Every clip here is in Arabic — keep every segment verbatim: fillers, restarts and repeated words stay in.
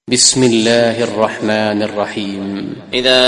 بسم الله الرحمن الرحيم. إذا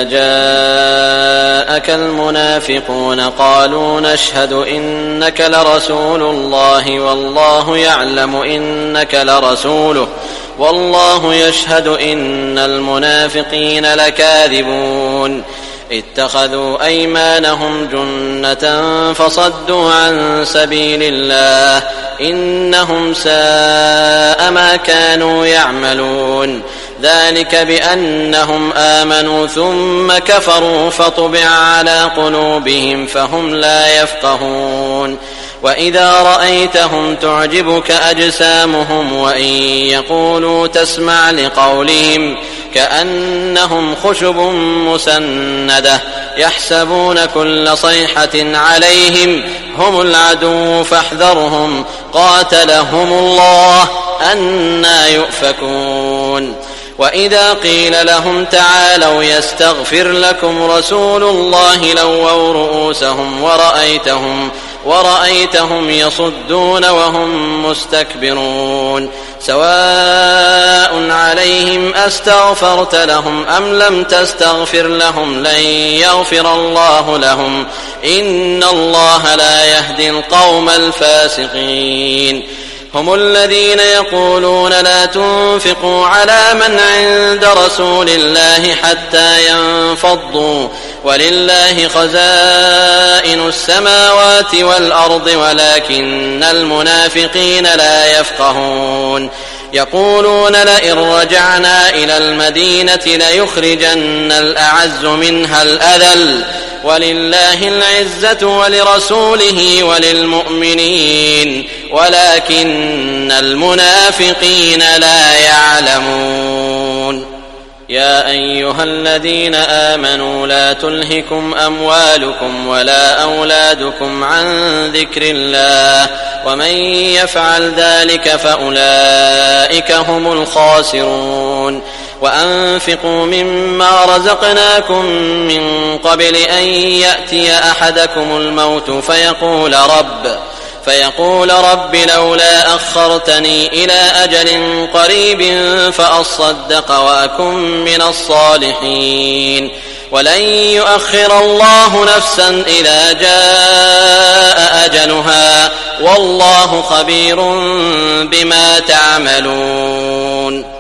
جاءك المنافقون قالوا نشهد إنك لرسول الله والله يعلم إنك لرسوله والله يشهد إن المنافقين لكاذبون اتخذوا أيمانهم جنة فصدوا عن سبيل الله إنهم ساء ما كانوا يعملون ذلك بأنهم آمنوا ثم كفروا فطبع على قلوبهم فهم لا يفقهون وإذا رأيتهم تعجبك أجسامهم وإن يقولوا تسمع لقولهم كأنهم خشب مسندة يحسبون كل صيحة عليهم هم العدو فاحذرهم قاتلهم الله أنى يؤفكون وإذا قيل لهم تعالوا يستغفر لكم رسول الله لووا رؤوسهم ورأيتهم ورأيتهم يصدون وهم مستكبرون سواء عليهم أستغفرت لهم أم لم تستغفر لهم لن يغفر الله لهم إن الله لا يهدي القوم الفاسقين هم الذين يقولون لا تنفقوا على من عند رسول الله حتى ينفضوا ولله خزائن السماوات والأرض ولكن المنافقين لا يفقهون يقولون لئن رجعنا إلى المدينة ليخرجن الأعز منها الأذل ولله العزة ولرسوله وللمؤمنين ولكن المنافقين لا يعلمون يا أيها الذين آمنوا لا تلهكم أموالكم ولا أولادكم عن ذكر الله ومن يفعل ذلك فأولئك هم الخاسرون وأنفقوا مما رزقناكم من قبل أن يأتي أحدكم الموت فيقول رب فيقول رب لولا أخرتني إلى أجل قريب فأصدق وأكن من الصالحين ولن يؤخر الله نفسا إذا جاء أجلها والله خبير بما تعملون.